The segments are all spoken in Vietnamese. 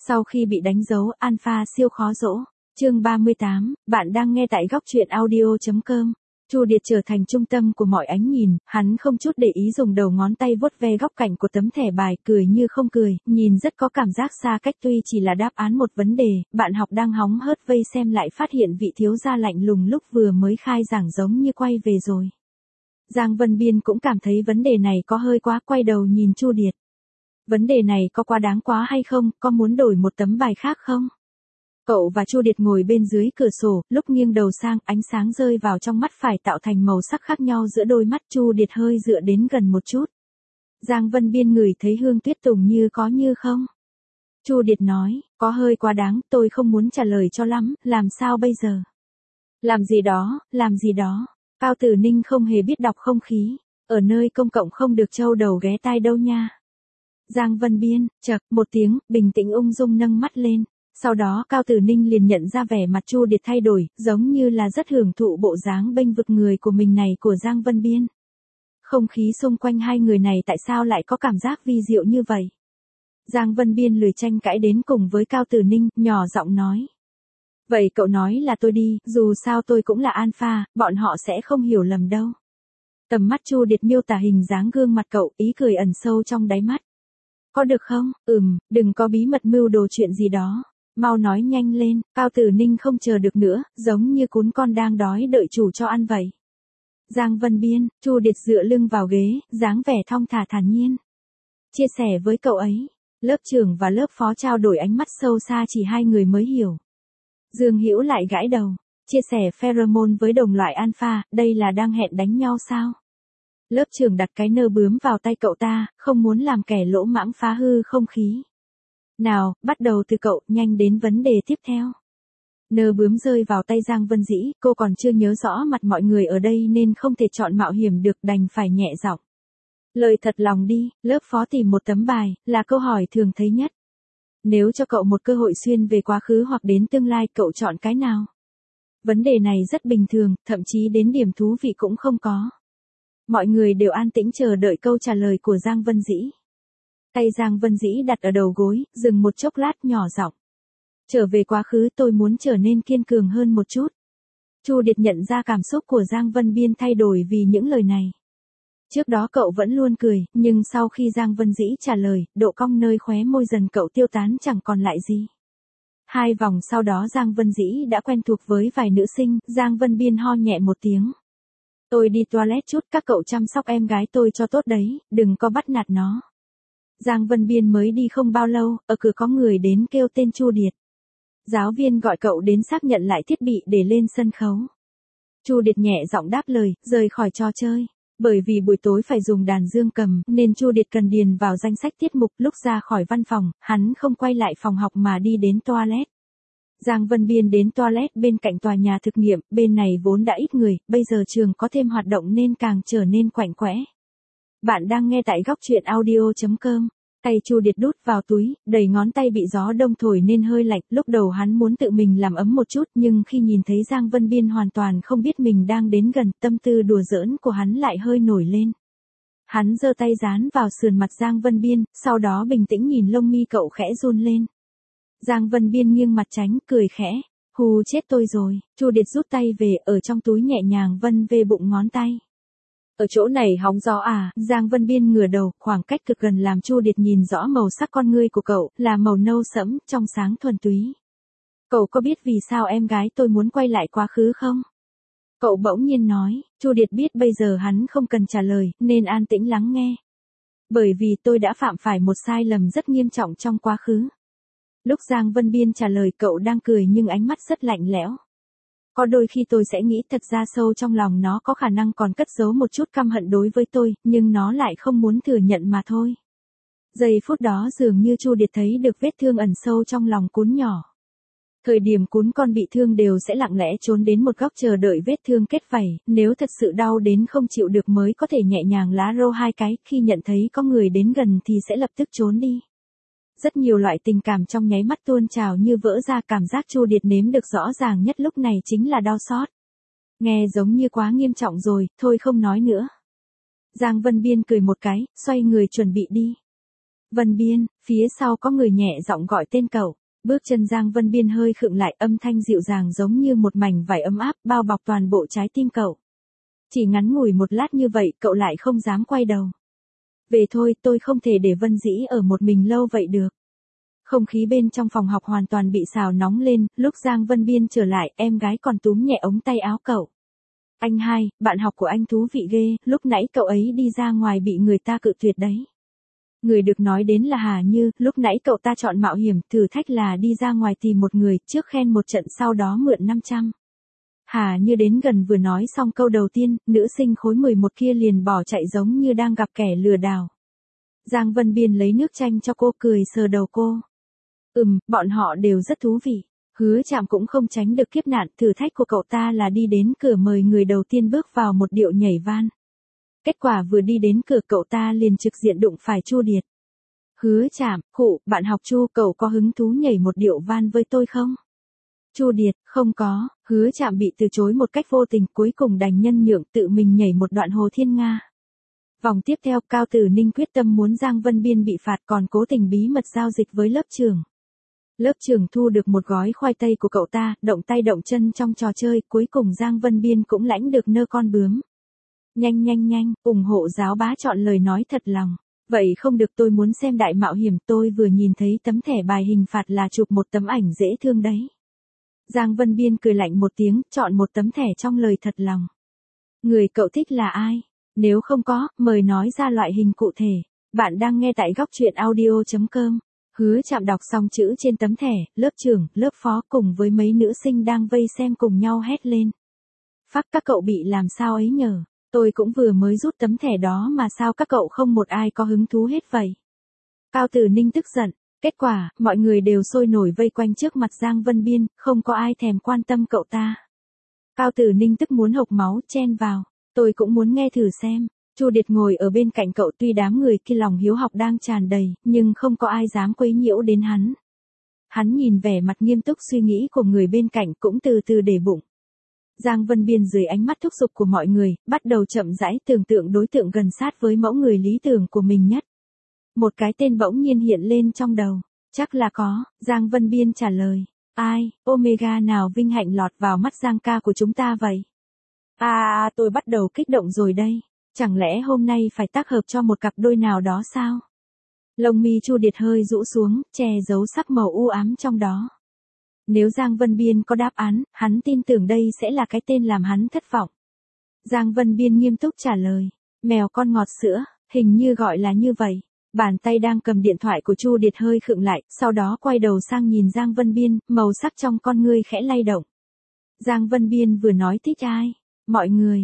Sau khi bị đánh dấu, Alpha siêu khó dỗ. Chương 38, bạn đang nghe tại góc truyện audio.com. Chu Điệt trở thành trung tâm của mọi ánh nhìn, hắn không chút để ý dùng đầu ngón tay vuốt ve góc cạnh của tấm thẻ bài, cười như không cười, nhìn rất có cảm giác xa cách. Tuy chỉ là đáp án một vấn đề, bạn học đang hóng hớt vây xem lại phát hiện vị thiếu gia lạnh lùng lúc vừa mới khai giảng giống như quay về rồi. Giang Vân Biên cũng cảm thấy vấn đề này có hơi quá, quay đầu nhìn Chu Điệt. Vấn đề này có quá đáng quá hay không, có muốn đổi một tấm bài khác không? Cậu và Chu Điệt ngồi bên dưới cửa sổ, lúc nghiêng đầu sang, ánh sáng rơi vào trong mắt phải tạo thành màu sắc khác nhau giữa đôi mắt. Chu Điệt hơi dựa đến gần một chút. Giang Vân Biên ngửi thấy hương tuyết tùng như có như không. Chu Điệt nói, có hơi quá đáng, tôi không muốn trả lời cho lắm, làm sao bây giờ? Làm gì đó. Cao Tử Ninh không hề biết đọc không khí, ở nơi công cộng không được trâu đầu ghé tai đâu nha. Giang Vân Biên, chậc, một tiếng, bình tĩnh ung dung nâng mắt lên. Sau đó Cao Tử Ninh liền nhận ra vẻ mặt Chu Điệt thay đổi, giống như là rất hưởng thụ bộ dáng bênh vực người của mình này của Giang Vân Biên. Không khí xung quanh hai người này tại sao lại có cảm giác vi diệu như vậy? Giang Vân Biên lười tranh cãi đến cùng với Cao Tử Ninh, nhỏ giọng nói. Vậy cậu nói là tôi đi, dù sao tôi cũng là Alpha, bọn họ sẽ không hiểu lầm đâu. Tầm mắt Chu Điệt miêu tả hình dáng gương mặt cậu, ý cười ẩn sâu trong đáy mắt. Có được không? Đừng có bí mật mưu đồ chuyện gì đó. Mau nói nhanh lên. Cao Tử Ninh không chờ được nữa, giống như cún con đang đói đợi chủ cho ăn vậy. Giang Vân Biên, Chu Điệt dựa lưng vào ghế, dáng vẻ thong thả thản nhiên. Chia sẻ với cậu ấy, lớp trưởng và lớp phó trao đổi ánh mắt sâu xa, chỉ hai người mới hiểu. Dương Hữu lại gãi đầu, chia sẻ pheromone với đồng loại Alpha, đây là đang hẹn đánh nhau sao? Lớp trưởng đặt cái nơ bướm vào tay cậu ta, không muốn làm kẻ lỗ mãng phá hư không khí. Nào, bắt đầu từ cậu, nhanh đến vấn đề tiếp theo. Nơ bướm rơi vào tay Giang Vân Dĩ, cô còn chưa nhớ rõ mặt mọi người ở đây nên không thể chọn mạo hiểm được, đành phải nhẹ giọng. Lời thật lòng đi, lớp phó tìm một tấm bài, là câu hỏi thường thấy nhất. Nếu cho cậu một cơ hội xuyên về quá khứ hoặc đến tương lai, cậu chọn cái nào? Vấn đề này rất bình thường, thậm chí đến điểm thú vị cũng không có. Mọi người đều an tĩnh chờ đợi câu trả lời của Giang Vân Dĩ. Tay Giang Vân Dĩ đặt ở đầu gối, dừng một chốc lát, nhỏ giọng. Trở về quá khứ, tôi muốn trở nên kiên cường hơn một chút. Chu Điệt nhận ra cảm xúc của Giang Vân Biên thay đổi vì những lời này. Trước đó cậu vẫn luôn cười, nhưng sau khi Giang Vân Dĩ trả lời, độ cong nơi khóe môi dần cậu tiêu tán chẳng còn lại gì. 2 vòng sau đó Giang Vân Dĩ đã quen thuộc với vài nữ sinh, Giang Vân Biên ho nhẹ một tiếng. Tôi đi toilet chút, các cậu chăm sóc em gái tôi cho tốt đấy, đừng có bắt nạt nó. Giang Vân Biên mới đi không bao lâu, ở cửa có người đến kêu tên Chu Điệt. Giáo viên gọi cậu đến xác nhận lại thiết bị để lên sân khấu. Chu Điệt nhẹ giọng đáp lời, rời khỏi trò chơi. Bởi vì buổi tối phải dùng đàn dương cầm, nên Chu Điệt cần điền vào danh sách tiết mục. Lúc ra khỏi văn phòng, hắn không quay lại phòng học mà đi đến toilet. Giang Vân Biên đến toilet bên cạnh tòa nhà thực nghiệm, bên này vốn đã ít người, bây giờ trường có thêm hoạt động nên càng trở nên quạnh quẽ. Bạn đang nghe tại góc truyện audio.com. Tay Chu Điệt đút vào túi, đầy ngón tay bị gió đông thổi nên hơi lạnh, lúc đầu hắn muốn tự mình làm ấm một chút, nhưng khi nhìn thấy Giang Vân Biên hoàn toàn không biết mình đang đến gần, tâm tư đùa giỡn của hắn lại hơi nổi lên. Hắn giơ tay dán vào sườn mặt Giang Vân Biên, sau đó bình tĩnh nhìn lông mi cậu khẽ run lên. Giang Vân Biên nghiêng mặt tránh, cười khẽ, hù chết tôi rồi. Chu Điệt rút tay về, ở trong túi nhẹ nhàng vân về bụng ngón tay. Ở chỗ này hóng gió à? Giang Vân Biên ngửa đầu, khoảng cách cực gần làm Chu Điệt nhìn rõ màu sắc con ngươi của cậu, là màu nâu sẫm, trong sáng thuần túy. Cậu có biết vì sao em gái tôi muốn quay lại quá khứ không? Cậu bỗng nhiên nói. Chu Điệt biết bây giờ hắn không cần trả lời, nên an tĩnh lắng nghe. Bởi vì tôi đã phạm phải một sai lầm rất nghiêm trọng trong quá khứ. Lúc Giang Vân Biên trả lời cậu đang cười nhưng ánh mắt rất lạnh lẽo. Có đôi khi tôi sẽ nghĩ thật ra sâu trong lòng nó có khả năng còn cất giấu một chút căm hận đối với tôi, nhưng nó lại không muốn thừa nhận mà thôi. Giây phút đó dường như Chu Điệt thấy được vết thương ẩn sâu trong lòng cún nhỏ. Thời điểm cún con bị thương đều sẽ lặng lẽ trốn đến một góc chờ đợi vết thương kết vảy, nếu thật sự đau đến không chịu được mới có thể nhẹ nhàng lá rô 2 cái, khi nhận thấy có người đến gần thì sẽ lập tức trốn đi. Rất nhiều loại tình cảm trong nháy mắt tuôn trào như vỡ ra, cảm giác Chu Điệt nếm được rõ ràng nhất lúc này chính là đau xót. Nghe giống như quá nghiêm trọng rồi, thôi không nói nữa. Giang Vân Biên cười một cái, xoay người chuẩn bị đi. Vân Biên, phía sau có người nhẹ giọng gọi tên cậu. Bước chân Giang Vân Biên hơi khựng lại, âm thanh dịu dàng giống như một mảnh vải ấm áp bao bọc toàn bộ trái tim cậu. Chỉ ngắn ngủi một lát như vậy cậu lại không dám quay đầu. Về thôi, tôi không thể để Vân Dĩ ở một mình lâu vậy được. Không khí bên trong phòng học hoàn toàn bị xào nóng lên, lúc Giang Vân Biên trở lại, em gái còn túm nhẹ ống tay áo cậu. Anh hai, bạn học của anh thú vị ghê, lúc nãy cậu ấy đi ra ngoài bị người ta cự tuyệt đấy. Người được nói đến là Hà Như, lúc nãy cậu ta chọn mạo hiểm, thử thách là đi ra ngoài tìm một người, trước khen một trận sau đó mượn 500. Hà Như đến gần vừa nói xong câu đầu tiên, nữ sinh khối 11 kia liền bỏ chạy giống như đang gặp kẻ lừa đảo. Giang Vân Biên lấy nước chanh cho cô, cười sờ đầu cô. Bọn họ đều rất thú vị. Hứa Trạm cũng không tránh được kiếp nạn, thử thách của cậu ta là đi đến cửa mời người đầu tiên bước vào một điệu nhảy van. Kết quả vừa đi đến cửa cậu ta liền trực diện đụng phải Chu Điệt. Hứa Trạm, bạn học Chu, cậu có hứng thú nhảy một điệu van với tôi không? Chu Điệt, không có. Hứa Trạm bị từ chối một cách vô tình, cuối cùng đành nhân nhượng tự mình nhảy một đoạn Hồ Thiên Nga. Vòng tiếp theo, Cao Tử Ninh quyết tâm muốn Giang Vân Biên bị phạt, còn cố tình bí mật giao dịch với lớp trưởng. Lớp trưởng thu được một gói khoai tây của cậu ta, động tay động chân trong trò chơi, cuối cùng Giang Vân Biên cũng lãnh được nơ con bướm. Nhanh, ủng hộ giáo bá chọn lời nói thật lòng. Vậy không được, tôi muốn xem đại mạo hiểm, tôi vừa nhìn thấy tấm thẻ bài hình phạt là chụp một tấm ảnh dễ thương đấy. Giang Vân Biên cười lạnh một tiếng, chọn một tấm thẻ trong lời thật lòng. Người cậu thích là ai? Nếu không có, mời nói ra loại hình cụ thể. Bạn đang nghe tại góc truyện audio.com. Hứa Trạm đọc xong chữ trên tấm thẻ, lớp trưởng, lớp phó cùng với mấy nữ sinh đang vây xem cùng nhau hét lên. Phắc, các cậu bị làm sao ấy nhờ? Tôi cũng vừa mới rút tấm thẻ đó mà sao các cậu không một ai có hứng thú hết vậy? Cao Tử Ninh tức giận. Kết quả, mọi người đều sôi nổi vây quanh trước mặt Giang Vân Biên, không có ai thèm quan tâm cậu ta. Cao Tử Ninh tức muốn hộc máu, chen vào. Tôi cũng muốn nghe thử xem. Chu Điệt ngồi ở bên cạnh cậu, tuy đám người kia lòng hiếu học đang tràn đầy, nhưng không có ai dám quấy nhiễu đến hắn. Hắn nhìn vẻ mặt nghiêm túc suy nghĩ của người bên cạnh cũng từ từ để bụng. Giang Vân Biên dưới ánh mắt thúc giục của mọi người, bắt đầu chậm rãi tưởng tượng đối tượng gần sát với mẫu người lý tưởng của mình nhất. Một cái tên bỗng nhiên hiện lên trong đầu. Chắc là có, Giang Vân Biên trả lời. Ai, Omega nào vinh hạnh lọt vào mắt Giang ca của chúng ta vậy? Tôi bắt đầu kích động rồi đây. Chẳng lẽ hôm nay phải tác hợp cho một cặp đôi nào đó sao? Lông mi Chu Điệt hơi rũ xuống, che giấu sắc màu u ám trong đó. Nếu Giang Vân Biên có đáp án, hắn tin tưởng đây sẽ là cái tên làm hắn thất vọng. Giang Vân Biên nghiêm túc trả lời. Mèo con ngọt sữa, hình như gọi là như vậy. Bàn tay đang cầm điện thoại của Chu Điệt hơi khựng lại, sau đó quay đầu sang nhìn Giang Vân Biên, màu sắc trong con ngươi khẽ lay động. Giang Vân Biên vừa nói thích ai? Mọi người,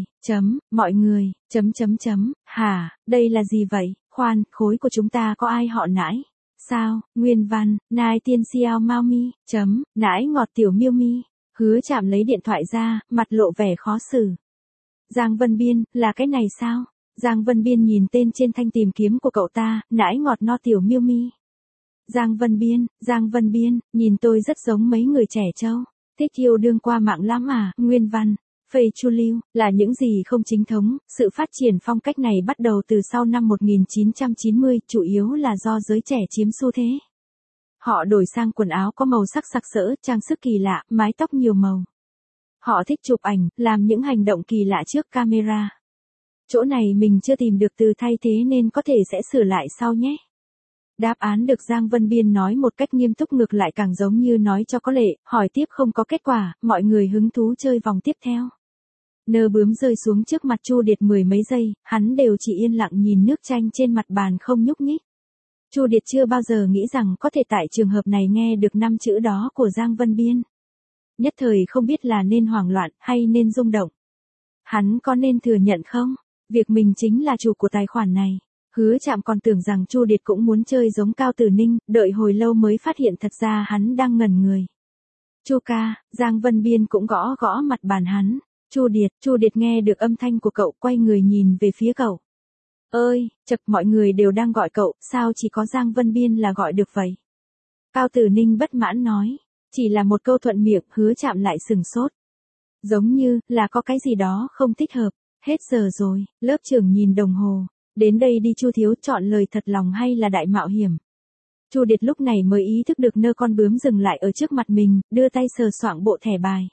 hả, đây là gì vậy? Khoan, khối của chúng ta có ai họ Nãi? Sao, Nguyên Văn, Nai Tiên Xiao Mao Mi, Nãi ngọt tiểu Miêu Mi. Hứa Trạm lấy điện thoại ra, mặt lộ vẻ khó xử. Giang Vân Biên, là cái này sao? Giang Vân Biên nhìn tên trên thanh tìm kiếm của cậu ta, Nãi ngọt no tiểu Miêu Mi. Giang Vân Biên, nhìn tôi rất giống mấy người trẻ trâu. Thích yêu đương qua mạng lắm à? Nguyên Văn, Phây Chu Lưu, là những gì không chính thống, sự phát triển phong cách này bắt đầu từ sau năm 1990, chủ yếu là do giới trẻ chiếm xu thế. Họ đổi sang quần áo có màu sắc sặc sỡ, trang sức kỳ lạ, mái tóc nhiều màu. Họ thích chụp ảnh, làm những hành động kỳ lạ trước camera. Chỗ này mình chưa tìm được từ thay thế nên có thể sẽ sửa lại sau nhé. Đáp án được Giang Vân Biên nói một cách nghiêm túc, ngược lại càng giống như nói cho có lệ, hỏi tiếp không có kết quả, mọi người hứng thú chơi vòng tiếp theo. Nơ bướm rơi xuống trước mặt Chu Điệt 10 mấy giây, hắn đều chỉ yên lặng nhìn nước chanh trên mặt bàn không nhúc nhích. Chu Điệt chưa bao giờ nghĩ rằng có thể tại trường hợp này nghe được 5 chữ đó của Giang Vân Biên. Nhất thời không biết là nên hoảng loạn hay nên rung động. Hắn có nên thừa nhận không? Việc mình chính là chủ của tài khoản này. Hứa Trạm còn tưởng rằng Chu Điệt cũng muốn chơi giống Cao Tử Ninh, đợi hồi lâu mới phát hiện thật ra hắn đang ngẩn người. Chu ca, Giang Vân Biên cũng gõ gõ mặt bàn hắn. Chu Điệt nghe được âm thanh của cậu, quay người nhìn về phía cậu. Ơi, chật, mọi người đều đang gọi cậu, sao chỉ có Giang Vân Biên là gọi được vậy? Cao Tử Ninh bất mãn nói. Chỉ là một câu thuận miệng, Hứa Trạm lại sừng sốt. Giống như là có cái gì đó không thích hợp. Hết giờ rồi, lớp trưởng nhìn đồng hồ. Đến đây đi Chu thiếu, chọn lời thật lòng hay là đại mạo hiểm? Chu Điệt lúc này mới ý thức được nơ con bướm dừng lại ở trước mặt mình, đưa tay sờ soạng bộ thẻ bài.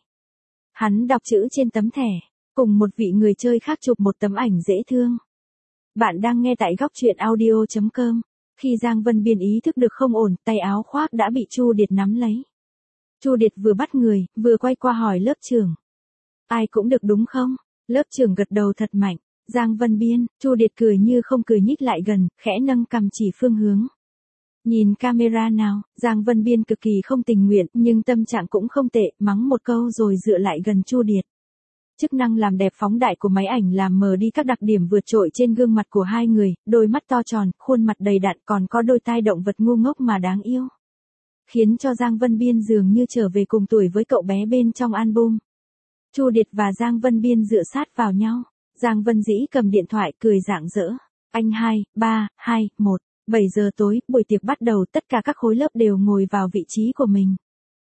Hắn đọc chữ trên tấm thẻ, cùng một vị người chơi khác chụp một tấm ảnh dễ thương. Bạn đang nghe tại góc truyện audio.com. Khi Giang Vân Biên ý thức được không ổn, tay áo khoác đã bị Chu Điệt nắm lấy. Chu Điệt vừa bắt người, vừa quay qua hỏi lớp trưởng. Ai cũng được đúng không? Lớp trưởng gật đầu thật mạnh. Giang Vân Biên, Chu Điệt cười như không cười nhích lại gần, khẽ nâng cằm chỉ phương hướng. Nhìn camera nào, Giang Vân Biên cực kỳ không tình nguyện, nhưng tâm trạng cũng không tệ, mắng một câu rồi dựa lại gần Chu Điệt. Chức năng làm đẹp phóng đại của máy ảnh làm mờ đi các đặc điểm vượt trội trên gương mặt của hai người, đôi mắt to tròn, khuôn mặt đầy đặn, còn có đôi tai động vật ngu ngốc mà đáng yêu. Khiến cho Giang Vân Biên dường như trở về cùng tuổi với cậu bé bên trong album. Chu Điệt và Giang Vân Biên dựa sát vào nhau. Giang Vân Dĩ cầm điện thoại cười rạng rỡ. Anh 2, 3, 2, 1. 7 giờ tối, buổi tiệc bắt đầu, tất cả các khối lớp đều ngồi vào vị trí của mình.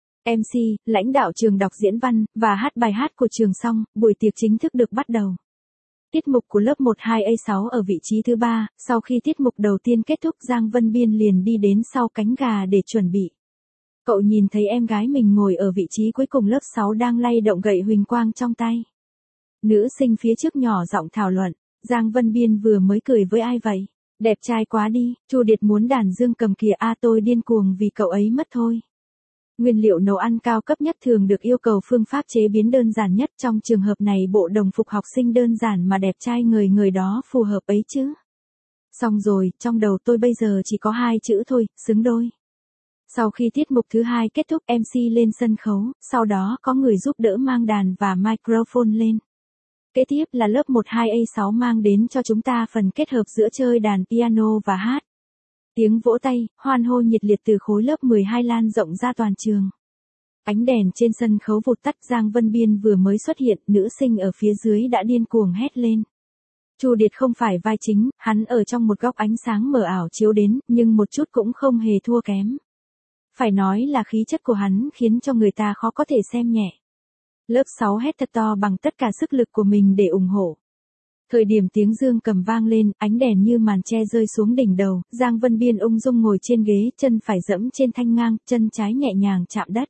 MC, lãnh đạo trường đọc diễn văn, và hát bài hát của trường xong, buổi tiệc chính thức được bắt đầu. Tiết mục của lớp 12A6 ở vị trí thứ 3, sau khi tiết mục đầu tiên kết thúc Giang Vân Biên liền đi đến sau cánh gà để chuẩn bị. Cậu nhìn thấy em gái mình ngồi ở vị trí cuối cùng lớp 6 đang lay động gậy huỳnh quang trong tay. Nữ sinh phía trước nhỏ giọng thảo luận, Giang Vân Biên vừa mới cười với ai vậy? Đẹp trai quá đi, Chu Điệt muốn đàn dương cầm kìa tôi điên cuồng vì cậu ấy mất thôi. Nguyên liệu nấu ăn cao cấp nhất thường được yêu cầu phương pháp chế biến đơn giản nhất, trong trường hợp này bộ đồng phục học sinh đơn giản mà đẹp trai người đó phù hợp ấy chứ. Xong rồi, trong đầu tôi bây giờ chỉ có 2 chữ thôi, xứng đôi. Sau khi tiết mục thứ 2 kết thúc MC lên sân khấu, sau đó có người giúp đỡ mang đàn và microphone lên. Kế tiếp là lớp 12A6 mang đến cho chúng ta phần kết hợp giữa chơi đàn piano và hát. Tiếng vỗ tay, hoan hô nhiệt liệt từ khối lớp 12 lan rộng ra toàn trường. Ánh đèn trên sân khấu vụt tắt, Giang Vân Biên vừa mới xuất hiện, nữ sinh ở phía dưới đã điên cuồng hét lên. Chu Điệt không phải vai chính, hắn ở trong một góc ánh sáng mờ ảo chiếu đến, nhưng một chút cũng không hề thua kém. Phải nói là khí chất của hắn khiến cho người ta khó có thể xem nhẹ. Lớp 6 hét thật to bằng tất cả sức lực của mình để ủng hộ. Thời điểm tiếng dương cầm vang lên, ánh đèn như màn che rơi xuống đỉnh đầu, Giang Vân Biên ung dung ngồi trên ghế, chân phải dẫm trên thanh ngang, chân trái nhẹ nhàng chạm đất.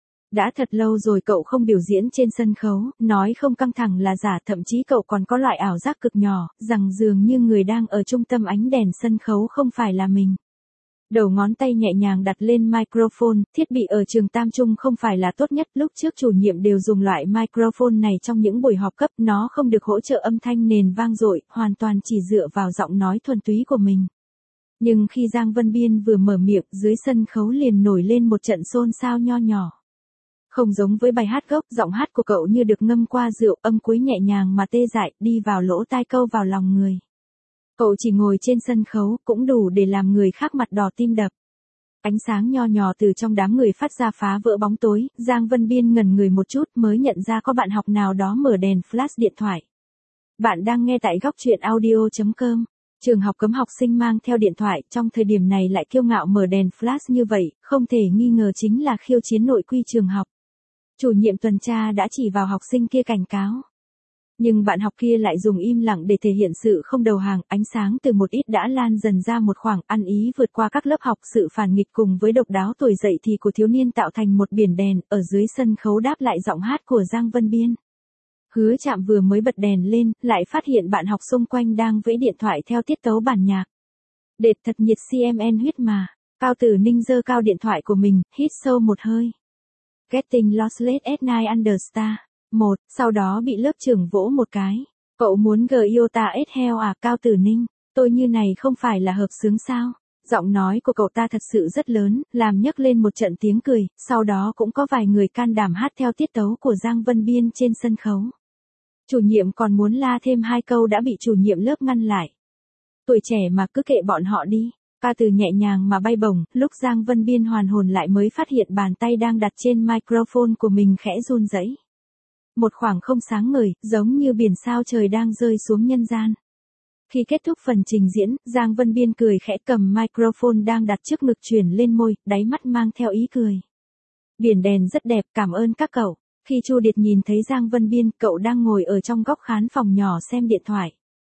Đã thật lâu rồi cậu không biểu diễn trên sân khấu, nói không căng thẳng là giả, thậm chí cậu còn có loại ảo giác cực nhỏ, rằng dường như người đang ở trung tâm ánh đèn sân khấu không phải là mình. Đầu ngón tay nhẹ nhàng đặt lên microphone, thiết bị ở trường Tam Trung không phải là tốt nhất, lúc trước chủ nhiệm đều dùng loại microphone này trong những buổi họp cấp, nó không được hỗ trợ âm thanh nền vang dội, hoàn toàn chỉ dựa vào giọng nói thuần túy của mình. Nhưng khi Giang Vân Biên vừa mở miệng, dưới sân khấu liền nổi lên một trận xôn xao nho nhỏ. Không giống với bài hát gốc, giọng hát của cậu như được ngâm qua rượu, âm cuối nhẹ nhàng mà tê dại, đi vào lỗ tai câu vào lòng người. Cậu chỉ ngồi trên sân khấu, cũng đủ để làm người khác mặt đỏ tim đập. Ánh sáng nho nhỏ từ trong đám người phát ra phá vỡ bóng tối, Giang Vân Biên ngẩn người một chút mới nhận ra có bạn học nào đó mở đèn flash điện thoại. Bạn đang nghe tại góc truyện audio.com. Trường học cấm học sinh mang theo điện thoại, trong thời điểm này lại kiêu ngạo mở đèn flash như vậy, không thể nghi ngờ chính là khiêu chiến nội quy trường học. Chủ nhiệm tuần tra đã chỉ vào học sinh kia cảnh cáo. Nhưng bạn học kia lại dùng im lặng để thể hiện sự không đầu hàng, ánh sáng từ một ít đã lan dần ra một khoảng, ăn ý vượt qua các lớp học, sự phản nghịch cùng với độc đáo tuổi dậy thì của thiếu niên tạo thành một biển đèn, ở dưới sân khấu đáp lại giọng hát của Giang Vân Biên. Hứa Trạm vừa mới bật đèn lên, lại phát hiện bạn học xung quanh đang vẫy điện thoại theo tiết tấu bản nhạc. Đệt thật nhiệt CMN huyết mà. Cao Tử Ninh giơ cao điện thoại của mình, hít sâu một hơi. Getting Lossless at Night Understar. Sau đó bị lớp trưởng vỗ một cái. Cậu muốn Giota S heo à? Cao Tử Ninh, tôi như này không phải là hợp xướng sao? Giọng nói của cậu ta thật sự rất lớn, làm nhấc lên một trận tiếng cười, sau đó cũng có vài người can đảm hát theo tiết tấu của Giang Vân Biên trên sân khấu. Chủ nhiệm còn muốn la thêm 2 câu đã bị chủ nhiệm lớp ngăn lại. Tuổi trẻ mà cứ kệ bọn họ đi. Ca từ nhẹ nhàng mà bay bổng, lúc Giang Vân Biên hoàn hồn lại mới phát hiện bàn tay đang đặt trên microphone của mình khẽ run rẩy. Một khoảng không sáng ngời, giống như biển sao trời đang rơi xuống nhân gian. Khi kết thúc phần trình diễn, Giang Vân Biên cười khẽ cầm microphone đang đặt trước ngực chuyển lên môi, đáy mắt mang theo ý cười. Biển đèn rất đẹp, cảm ơn các cậu. Khi Chu Điệt nhìn thấy Giang Vân Biên, cậu đang ngồi ở trong góc khán phòng nhỏ xem điện thoại.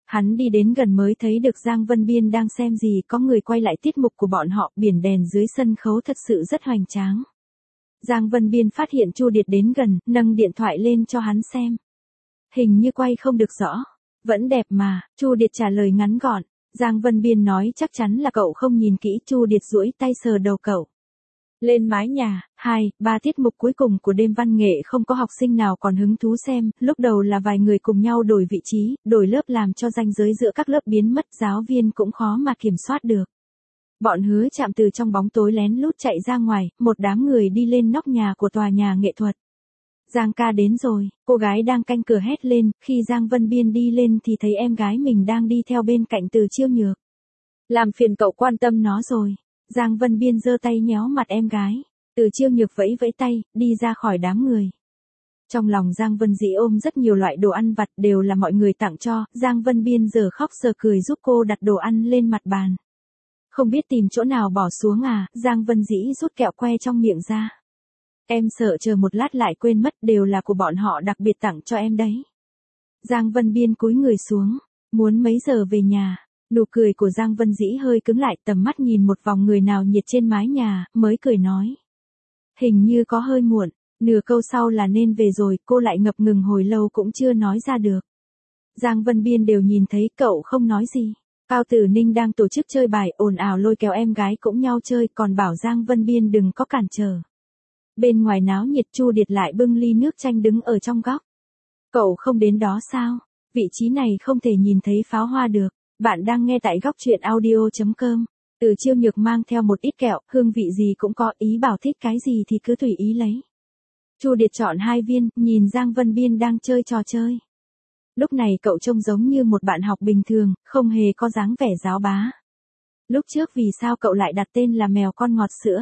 Hắn đi đến gần mới thấy được Giang Vân Biên đang xem gì, có người quay lại tiết mục của bọn họ, biển đèn dưới sân khấu thật sự rất hoành tráng. Giang Vân Biên phát hiện Chu Điệt đến gần, nâng điện thoại lên cho hắn xem. Hình như quay không được rõ. Vẫn đẹp mà, Chu Điệt trả lời ngắn gọn. Giang Vân Biên nói chắc chắn là cậu không nhìn kỹ, Chu Điệt duỗi tay sờ đầu cậu. Lên mái nhà, 2-3 tiết mục cuối cùng của đêm văn nghệ không có học sinh nào còn hứng thú xem, lúc đầu là vài người cùng nhau đổi vị trí, đổi lớp làm cho ranh giới giữa các lớp biến mất, giáo viên cũng khó mà kiểm soát được. Bọn Hứa Trạm từ trong bóng tối lén lút chạy ra ngoài, một đám người đi lên nóc nhà của tòa nhà nghệ thuật. Giang ca đến rồi, cô gái đang canh cửa hét lên, khi Giang Vân Biên đi lên thì thấy em gái mình đang đi theo bên cạnh Từ Chiêu Nhược. Làm phiền cậu quan tâm nó rồi. Giang Vân Biên giơ tay nhéo mặt em gái. Từ Chiêu Nhược vẫy vẫy tay, đi ra khỏi đám người. Trong lòng Giang Vân Dĩ ôm rất nhiều loại đồ ăn vặt, đều là mọi người tặng cho, Giang Vân Biên giờ khóc giờ cười giúp cô đặt đồ ăn lên mặt bàn. Không biết tìm chỗ nào bỏ xuống à, Giang Vân Dĩ rút kẹo que trong miệng ra. Em sợ chờ một lát lại quên mất, đều là của bọn họ đặc biệt tặng cho em đấy. Giang Vân Biên cúi người xuống, muốn mấy giờ về nhà. Nụ cười của Giang Vân Dĩ hơi cứng lại, tầm mắt nhìn một vòng người nào nhiệt trên mái nhà, mới cười nói. Hình như có hơi muộn, nửa câu sau là nên về rồi, cô lại ngập ngừng hồi lâu cũng chưa nói ra được. Giang Vân Biên đều nhìn thấy, cậu không nói gì. Cao Tử Ninh đang tổ chức chơi bài, ồn ào lôi kéo em gái cũng nhau chơi, còn bảo Giang Vân Biên đừng có cản trở. Bên ngoài náo nhiệt, Chu Điệt lại bưng ly nước chanh đứng ở trong góc. Cậu không đến đó sao? Vị trí này không thể nhìn thấy pháo hoa được. Bạn đang nghe tại góc truyện audio.com. Từ Chiêu Nhược mang theo một ít kẹo, hương vị gì cũng có, ý bảo thích cái gì thì cứ tùy ý lấy. Chu Điệt chọn 2 viên, nhìn Giang Vân Biên đang chơi trò chơi. Lúc này cậu trông giống như một bạn học bình thường, không hề có dáng vẻ giáo bá. Lúc trước vì sao cậu lại đặt tên là mèo con ngọt sữa?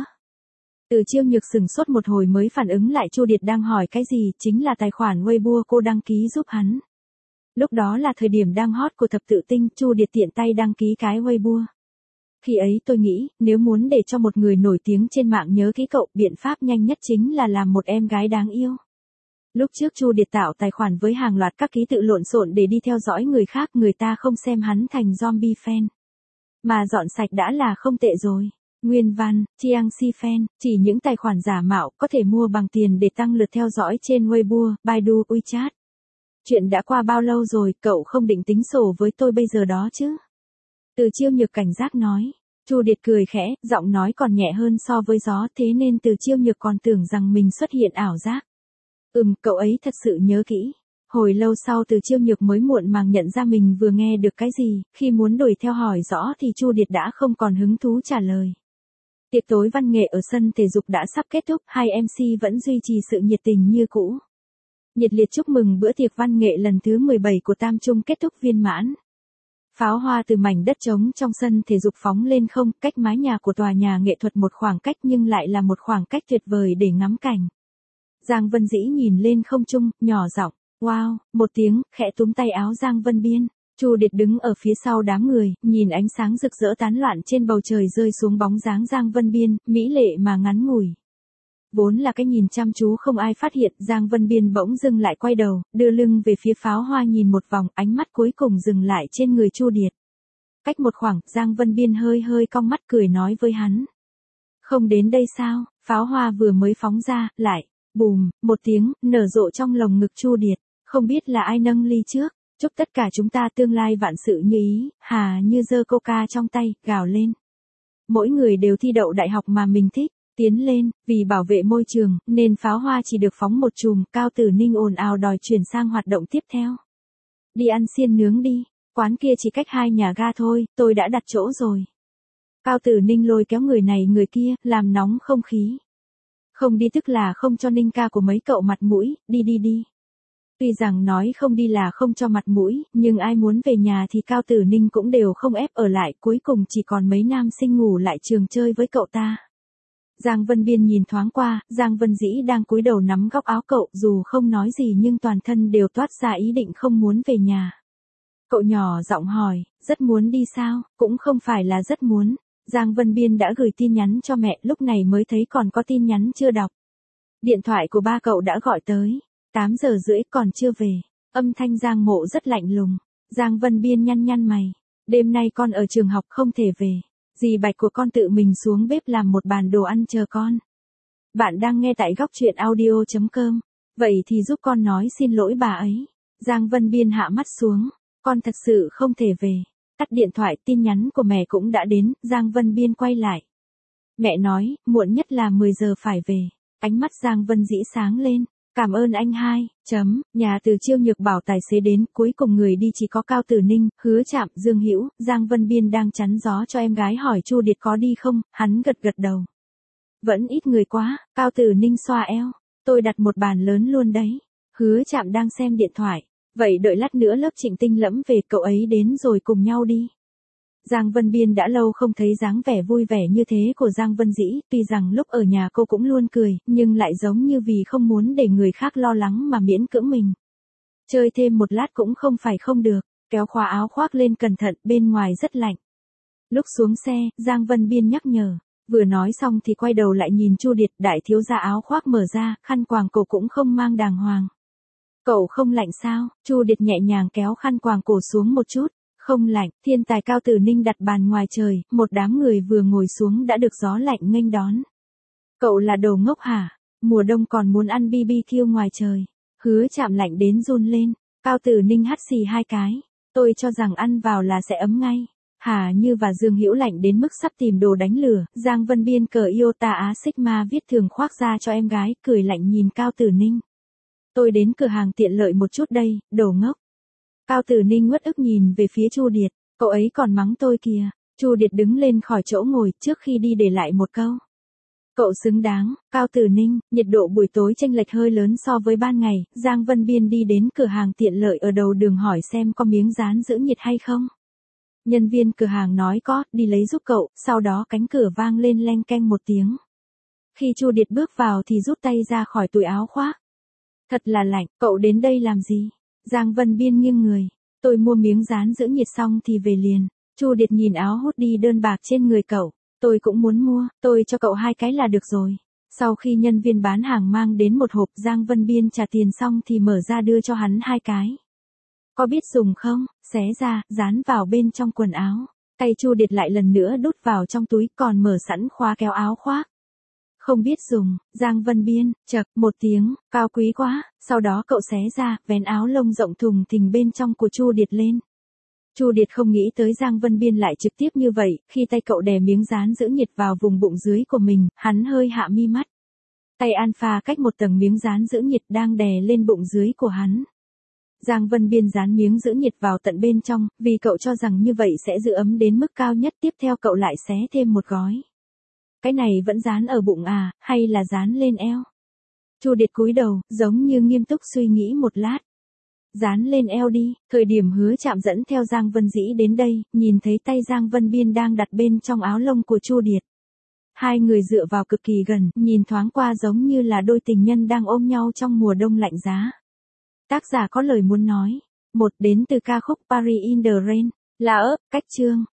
Từ Chiêu Nhược sừng sốt một hồi mới phản ứng lại Chu Điệt đang hỏi cái gì, chính là tài khoản Weibo cô đăng ký giúp hắn. Lúc đó là thời điểm đang hot của Thập Tự Tinh, Chu Điệt tiện tay đăng ký cái Weibo. Khi ấy tôi nghĩ, nếu muốn để cho một người nổi tiếng trên mạng nhớ kỹ cậu, biện pháp nhanh nhất chính là làm một em gái đáng yêu. Lúc trước Chu Điệt tạo tài khoản với hàng loạt các ký tự lộn xộn để đi theo dõi người khác, người ta không xem hắn thành zombie fan. Mà dọn sạch đã là không tệ rồi. Nguyên văn, Chiang Si Fan, chỉ những tài khoản giả mạo có thể mua bằng tiền để tăng lượt theo dõi trên Weibo, Baidu, WeChat. Chuyện đã qua bao lâu rồi, cậu không định tính sổ với tôi bây giờ đó chứ? Từ Chiêu Nhược cảnh giác nói. Chu Điệt cười khẽ, giọng nói còn nhẹ hơn so với gió, thế nên Từ Chiêu Nhược còn tưởng rằng mình xuất hiện ảo giác. Cậu ấy thật sự nhớ kỹ. Hồi lâu sau Từ Chiêu Nhược mới muộn màng nhận ra mình vừa nghe được cái gì, khi muốn đuổi theo hỏi rõ thì Chu Điệt đã không còn hứng thú trả lời. Tiệc tối văn nghệ ở sân thể dục đã sắp kết thúc, 2 MC vẫn duy trì sự nhiệt tình như cũ. Nhiệt liệt chúc mừng bữa tiệc văn nghệ lần thứ 17 của Tam Trung kết thúc viên mãn. Pháo hoa từ mảnh đất trống trong sân thể dục phóng lên không, cách mái nhà của tòa nhà nghệ thuật một khoảng cách nhưng lại là một khoảng cách tuyệt vời để ngắm cảnh. Giang Vân Dĩ nhìn lên không trung, nhỏ giọng, wow, một tiếng, khẽ túm tay áo Giang Vân Biên. Chu Điệt đứng ở phía sau đám người, nhìn ánh sáng rực rỡ tán loạn trên bầu trời rơi xuống bóng dáng Giang Vân Biên, mỹ lệ mà ngắn ngủi. Vốn là cái nhìn chăm chú không ai phát hiện, Giang Vân Biên bỗng dưng lại quay đầu, đưa lưng về phía pháo hoa nhìn một vòng, ánh mắt cuối cùng dừng lại trên người Chu Điệt. Cách một khoảng, Giang Vân Biên hơi cong mắt cười nói với hắn. Không đến đây sao? Pháo hoa vừa mới phóng ra, lại, bùm, một tiếng, nở rộ trong lồng ngực Chu Điệt. Không biết là ai nâng ly trước, chúc tất cả chúng ta tương lai vạn sự như ý, hà như giơ coca trong tay, gào lên. Mỗi người đều thi đậu đại học mà mình thích. Tiến lên, vì bảo vệ môi trường, nên pháo hoa chỉ được phóng một chùm, Cao Tử Ninh ồn ào đòi chuyển sang hoạt động tiếp theo. Đi ăn xiên nướng đi, quán kia chỉ cách 2 nhà ga thôi, tôi đã đặt chỗ rồi. Cao Tử Ninh lôi kéo người này người kia, làm nóng không khí. Không đi tức là không cho Ninh ca của mấy cậu mặt mũi, đi. Tuy rằng nói không đi là không cho mặt mũi, nhưng ai muốn về nhà thì Cao Tử Ninh cũng đều không ép ở lại, cuối cùng chỉ còn mấy nam sinh ngủ lại trường chơi với cậu ta. Giang Vân Biên nhìn thoáng qua, Giang Vân Dĩ đang cúi đầu nắm góc áo cậu, dù không nói gì nhưng toàn thân đều toát ra ý định không muốn về nhà. Cậu nhỏ giọng hỏi, rất muốn đi sao? Cũng không phải là rất muốn. Giang Vân Biên đã gửi tin nhắn cho mẹ, lúc này mới thấy còn có tin nhắn chưa đọc. Điện thoại của ba cậu đã gọi tới, 8 giờ rưỡi còn chưa về. Âm thanh Giang Mộ rất lạnh lùng. Giang Vân Biên nhăn nhăn mày. Đêm nay con ở trường học không thể về. Dì Bạch của con tự mình xuống bếp làm một bàn đồ ăn chờ con. Bạn đang nghe tại góc truyện audio.com. Vậy thì giúp con nói xin lỗi bà ấy. Giang Vân Biên hạ mắt xuống. Con thật sự không thể về. Tắt điện thoại, tin nhắn của mẹ cũng đã đến. Giang Vân Biên quay lại. Mẹ nói, muộn nhất là 10 giờ phải về. Ánh mắt Giang Vân Dĩ sáng lên. Cảm ơn anh hai. Nhà từ Chiêu Nhược bảo tài xế đến, cuối cùng người đi chỉ có Cao Tử Ninh, Hứa Trạm, Dương Hữu. Giang Vân Biên đang chắn gió cho em gái hỏi Chu Điệt có đi không, hắn gật gật đầu. Vẫn ít người quá. Cao Tử Ninh xoa eo. Tôi đặt một bàn lớn luôn đấy. Hứa Trạm đang xem điện thoại. Vậy đợi lát nữa lớp Trịnh Tinh Lẫm về, cậu ấy đến rồi cùng nhau đi. Giang Vân Biên đã lâu không thấy dáng vẻ vui vẻ như thế của Giang Vân Dĩ, tuy rằng lúc ở nhà cô cũng luôn cười, nhưng lại giống như vì không muốn để người khác lo lắng mà miễn cưỡng mình. Chơi thêm một lát cũng không phải không được, kéo khóa áo khoác lên cẩn thận, bên ngoài rất lạnh. Lúc xuống xe, Giang Vân Biên nhắc nhở, vừa nói xong thì quay đầu lại nhìn Chu Điệt, đại thiếu gia áo khoác mở ra, khăn quàng cổ cũng không mang đàng hoàng. Cậu không lạnh sao? Chu Điệt nhẹ nhàng kéo khăn quàng cổ xuống một chút. Không lạnh. Thiên tài Cao Tử Ninh đặt bàn ngoài trời, một đám người vừa ngồi xuống đã được gió lạnh nghênh đón. Cậu là đồ ngốc hả? Mùa đông còn muốn ăn BBQ ngoài trời. Hứa Trạm lạnh đến run lên. Cao Tử Ninh hắt xì hai cái. Tôi cho rằng ăn vào là sẽ ấm ngay. Hà Như và Dương Hữu lạnh đến mức sắp tìm đồ đánh lửa. Giang Vân Biên cờ Iota Á Sigma viết thường khoác ra cho em gái, cười lạnh nhìn Cao Tử Ninh. Tôi đến cửa hàng tiện lợi một chút đây, đồ ngốc. Cao Tử Ninh uất ức nhìn về phía Chu Điệt, cậu ấy còn mắng tôi kìa. Chu Điệt đứng lên khỏi chỗ ngồi, trước khi đi để lại một câu. Cậu xứng đáng. Cao Tử Ninh, nhiệt độ buổi tối chênh lệch hơi lớn so với ban ngày. Giang Vân Biên đi đến cửa hàng tiện lợi ở đầu đường hỏi xem có miếng dán giữ nhiệt hay không. Nhân viên cửa hàng nói có, đi lấy giúp cậu, sau đó cánh cửa vang lên leng keng một tiếng. Khi Chu Điệt bước vào thì rút tay ra khỏi túi áo khoác. Thật là lạnh, cậu đến đây làm gì? Giang Vân Biên nghiêng người. Tôi mua miếng dán giữ nhiệt xong thì về liền. Chu Điệt nhìn áo hoodie đơn bạc trên người cậu. Tôi cũng muốn mua, tôi cho cậu 2 cái là được rồi. Sau khi nhân viên bán hàng mang đến một hộp, Giang Vân Biên trả tiền xong thì mở ra đưa cho hắn 2 cái. Có biết dùng không? Xé ra, dán vào bên trong quần áo. Tay Chu Điệt lại lần nữa đút vào trong túi, còn mở sẵn khóa kéo áo khoác. Không biết dùng. Giang Vân Biên, chậc, một tiếng, cao quý quá. Sau đó cậu xé ra, vén áo lông rộng thùng thình bên trong của Chu Điệt lên. Chu Điệt không nghĩ tới Giang Vân Biên lại trực tiếp như vậy, khi tay cậu đè miếng dán giữ nhiệt vào vùng bụng dưới của mình, hắn hơi hạ mi mắt. Tay Alpha cách một tầng miếng dán giữ nhiệt đang đè lên bụng dưới của hắn. Giang Vân Biên dán miếng giữ nhiệt vào tận bên trong, vì cậu cho rằng như vậy sẽ giữ ấm đến mức cao nhất, tiếp theo cậu lại xé thêm một gói. Cái này vẫn dán ở bụng à, hay là dán lên eo? Chu Điệt cúi đầu, giống như nghiêm túc suy nghĩ một lát. Dán lên eo đi. Thời điểm Hứa Trạm dẫn theo Giang Vân Dĩ đến đây, nhìn thấy tay Giang Vân Biên đang đặt bên trong áo lông của Chu Điệt. Hai người dựa vào cực kỳ gần, nhìn thoáng qua giống như là đôi tình nhân đang ôm nhau trong mùa đông lạnh giá. Tác giả có lời muốn nói. Một, đến từ ca khúc Paris in the Rain. Là cách chương.